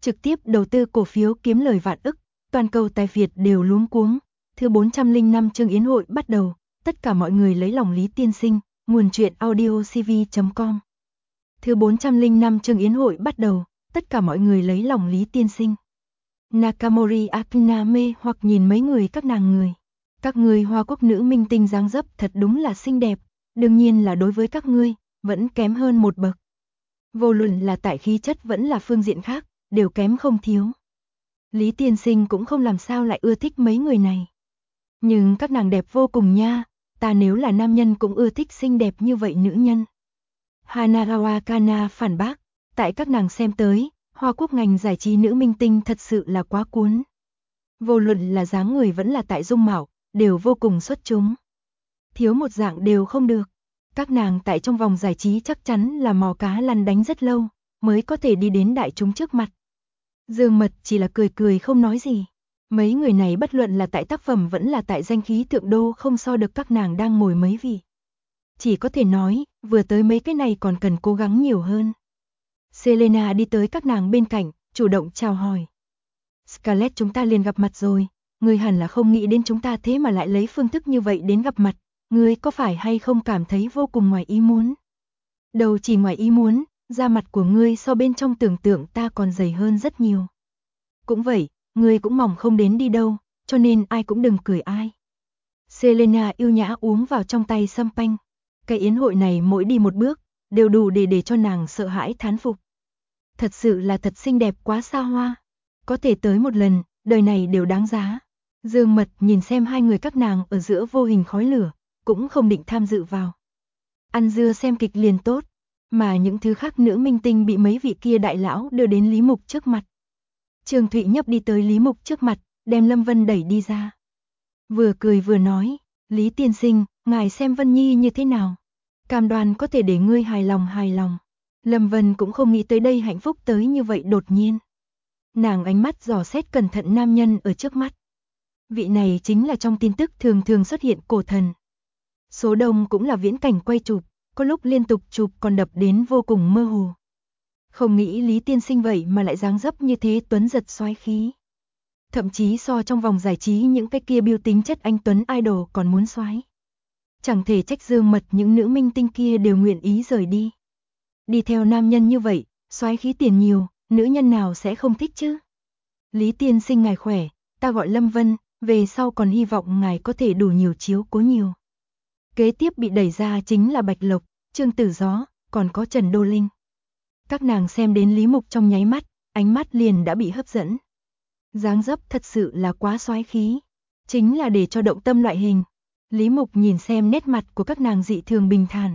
trực tiếp đầu tư cổ phiếu kiếm lời vạn ức, toàn cầu tài Việt đều luống cuống. Thứ 405 chương yến hội bắt đầu, tất cả mọi người lấy lòng Lý Tiên Sinh, nguồn truyện audiocv.com. Thứ 405 chương yến hội bắt đầu, tất cả mọi người lấy lòng Lý Tiên Sinh. Nakamori Akina mê hoặc nhìn mấy người các nàng người. Các người Hoa Quốc nữ minh tinh dáng dấp thật đúng là xinh đẹp, đương nhiên là đối với các ngươi, vẫn kém hơn một bậc. Vô luận là tại khí chất vẫn là phương diện khác, đều kém không thiếu. Lý Tiên Sinh cũng không làm sao lại ưa thích mấy người này. Nhưng các nàng đẹp vô cùng nha, ta nếu là nam nhân cũng ưa thích xinh đẹp như vậy nữ nhân. Hanagawa Kana phản bác, tại các nàng xem tới, Hoa Quốc ngành giải trí nữ minh tinh thật sự là quá cuốn. Vô luận là dáng người vẫn là tại dung mạo, đều vô cùng xuất chúng. Thiếu một dạng đều không được. Các nàng tại trong vòng giải trí chắc chắn là mò cá lăn đánh rất lâu, mới có thể đi đến đại chúng trước mặt. Dương Mật chỉ là cười cười không nói gì. Mấy người này bất luận là tại tác phẩm vẫn là tại danh khí thượng đô không so được các nàng đang ngồi mấy vị. Chỉ có thể nói, vừa tới mấy cái này còn cần cố gắng nhiều hơn. Selena đi tới các nàng bên cạnh, chủ động chào hỏi. Scarlett, chúng ta liền gặp mặt rồi, ngươi hẳn là không nghĩ đến chúng ta thế mà lại lấy phương thức như vậy đến gặp mặt, ngươi có phải hay không cảm thấy vô cùng ngoài ý muốn? Đâu chỉ ngoài ý muốn, da mặt của ngươi so bên trong tưởng tượng ta còn dày hơn rất nhiều. Cũng vậy, ngươi cũng mỏng không đến đi đâu, cho nên ai cũng đừng cười ai. Selena yêu nhã uống vào trong tay sâm panh. Cái yến hội này mỗi đi một bước, đều đủ để cho nàng sợ hãi thán phục. Thật sự là thật xinh đẹp quá xa hoa. Có thể tới một lần, đời này đều đáng giá. Dương Mật nhìn xem hai người các nàng ở giữa vô hình khói lửa, cũng không định tham dự vào. Ăn dưa xem kịch liền tốt, mà những thứ khác nữ minh tinh bị mấy vị kia đại lão đưa đến Lý Mục trước mặt. Trường Thụy Nhấp đi tới Lý Mục trước mặt, đem Lâm Vân đẩy đi ra. Vừa cười vừa nói, Lý Tiên Sinh, ngài xem Vân Nhi như thế nào? Cam đoan có thể để ngươi hài lòng. Lâm Vân cũng không nghĩ tới đây hạnh phúc tới như vậy đột nhiên. Nàng ánh mắt dò xét cẩn thận nam nhân ở trước mắt. Vị này chính là trong tin tức thường thường xuất hiện cổ thần. Số đông cũng là viễn cảnh quay chụp, có lúc liên tục chụp còn đập đến vô cùng mơ hồ. Không nghĩ Lý Tiên Sinh vậy mà lại dáng dấp như thế tuấn giật soái khí. Thậm chí so trong vòng giải trí những cái kia biêu tính chất anh tuấn idol còn muốn soái. Chẳng thể trách Dương Mật những nữ minh tinh kia đều nguyện ý rời đi. Đi theo nam nhân như vậy, soái khí tiền nhiều, nữ nhân nào sẽ không thích chứ? Lý Tiên Sinh ngài khỏe, ta gọi Lâm Vân, về sau còn hy vọng ngài có thể đủ nhiều chiếu cố nhiều. Kế tiếp bị đẩy ra chính là Bạch Lộc, Trương Tử Gió, còn có Trần Đô Linh. Các nàng xem đến Lý Mục trong nháy mắt, ánh mắt liền đã bị hấp dẫn. Dáng dấp thật sự là quá soái khí, chính là để cho động tâm loại hình. Lý Mục nhìn xem nét mặt của các nàng dị thường bình thản.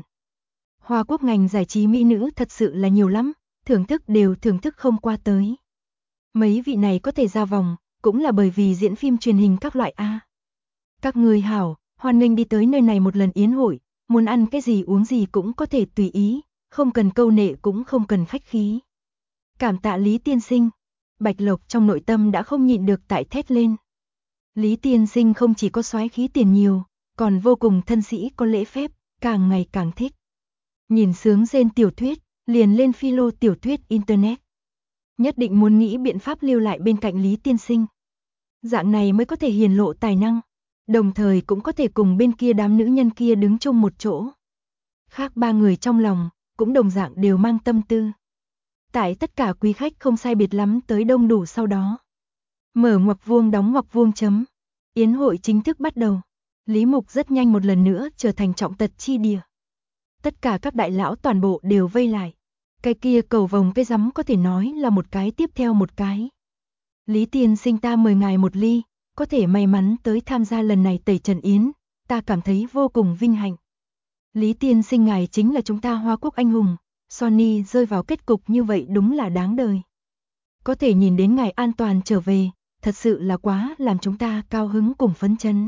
Hoa Quốc ngành giải trí mỹ nữ thật sự là nhiều lắm, thưởng thức đều thưởng thức không qua tới. Mấy vị này có thể ra vòng, cũng là bởi vì diễn phim truyền hình các loại A. Các người hảo, hoan nghênh đi tới nơi này một lần yến hội, muốn ăn cái gì uống gì cũng có thể tùy ý, không cần câu nệ cũng không cần khách khí. Cảm tạ Lý Tiên Sinh. Bạch Lộc trong nội tâm đã không nhịn được tại thét lên. Lý Tiên Sinh không chỉ có soái khí tiền nhiều, còn vô cùng thân sĩ có lễ phép, càng ngày càng thích. Nhìn sướng rên tiểu thuyết, liền lên philo tiểu thuyết internet. Nhất định muốn nghĩ biện pháp lưu lại bên cạnh Lý Tiên Sinh. Dạng này mới có thể hiển lộ tài năng, đồng thời cũng có thể cùng bên kia đám nữ nhân kia đứng chung một chỗ. Khác ba người trong lòng, cũng đồng dạng đều mang tâm tư. Tại tất cả quý khách không sai biệt lắm tới đông đủ sau đó. Mở ngoặc vuông đóng ngoặc vuông chấm. Yến hội chính thức bắt đầu. Lý Mục rất nhanh một lần nữa trở thành trọng tật chi địa. Tất cả các đại lão toàn bộ đều vây lại. Cái kia cầu vồng cái rắm có thể nói là một cái tiếp theo một cái. Lý Tiên Sinh, ta mời ngài một ly, có thể may mắn tới tham gia lần này tẩy trần yến, ta cảm thấy vô cùng vinh hạnh. Lý Tiên Sinh, ngài chính là chúng ta Hoa Quốc anh hùng, Sony rơi vào kết cục như vậy đúng là đáng đời. Có thể nhìn đến ngài an toàn trở về, thật sự là quá làm chúng ta cao hứng cùng phấn chấn.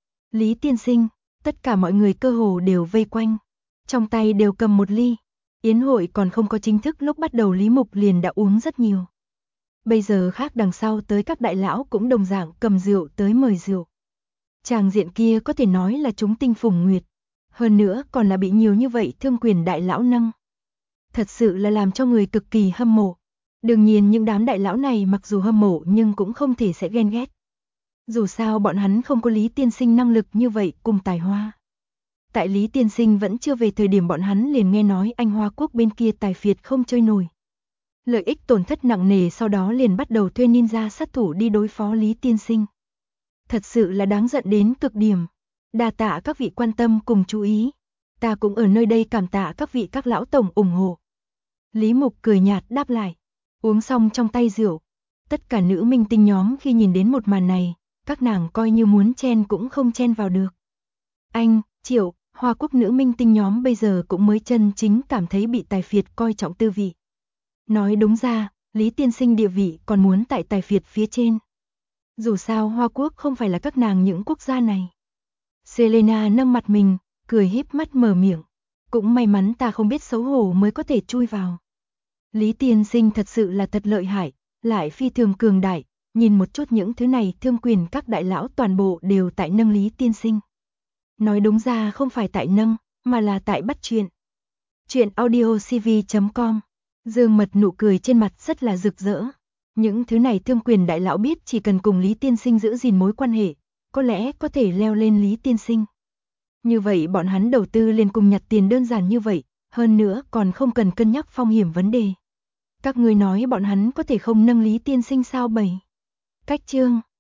Lý Tiên Sinh, tất cả mọi người cơ hồ đều vây quanh, trong tay đều cầm một ly. Yến hội còn không có chính thức lúc bắt đầu Lý Mục liền đã uống rất nhiều. Bây giờ khác đằng sau tới các đại lão cũng đồng dạng cầm rượu tới mời rượu. Tràng diện kia có thể nói là chúng tinh phùng nguyệt. Hơn nữa còn là bị nhiều như vậy thương quyền đại lão nâng. Thật sự là làm cho người cực kỳ hâm mộ. Đương nhiên những đám đại lão này mặc dù hâm mộ nhưng cũng không thể sẽ ghen ghét. Dù sao bọn hắn không có Lý tiên sinh năng lực như vậy cùng tài hoa. Tại Lý tiên sinh vẫn chưa về thời điểm bọn hắn liền nghe nói anh Hoa Quốc bên kia tài phiệt không chơi nổi. Lợi ích tổn thất nặng nề, sau đó liền bắt đầu thuê ninja sát thủ đi đối phó Lý tiên sinh. Thật sự là đáng giận đến cực điểm. Đa tạ các vị quan tâm cùng chú ý. Ta cũng ở nơi đây cảm tạ các vị các lão tổng ủng hộ. Lý Mục cười nhạt đáp lại. Uống xong trong tay rượu. Tất cả nữ minh tinh nhóm khi nhìn đến một màn này, các nàng coi như muốn chen cũng không chen vào được. Anh, Triệu, Hoa Quốc nữ minh tinh nhóm bây giờ cũng mới chân chính cảm thấy bị tài phiệt coi trọng tư vị. Nói đúng ra, Lý tiên sinh địa vị còn muốn tại tài phiệt phía trên. Dù sao Hoa Quốc không phải là các nàng những quốc gia này. Selena nâng mặt mình, cười híp mắt mở miệng. Cũng may mắn ta không biết xấu hổ mới có thể chui vào. Lý tiên sinh thật sự là thật lợi hại, lại phi thường cường đại. Nhìn một chút những thứ này, thương quyền các đại lão toàn bộ đều tại nâng Lý tiên sinh. Nói đúng ra không phải tại nâng, mà là tại bắt chuyện. Chuyện audiocv.com. Dương Mật nụ cười trên mặt rất là rực rỡ. Những thứ này thương quyền đại lão biết chỉ cần cùng Lý tiên sinh giữ gìn mối quan hệ, có lẽ có thể leo lên Lý tiên sinh. Như vậy bọn hắn đầu tư liền cùng nhặt tiền đơn giản như vậy, hơn nữa còn không cần cân nhắc phong hiểm vấn đề. Các ngươi nói bọn hắn có thể không nâng Lý tiên sinh sao bầy? Cách chương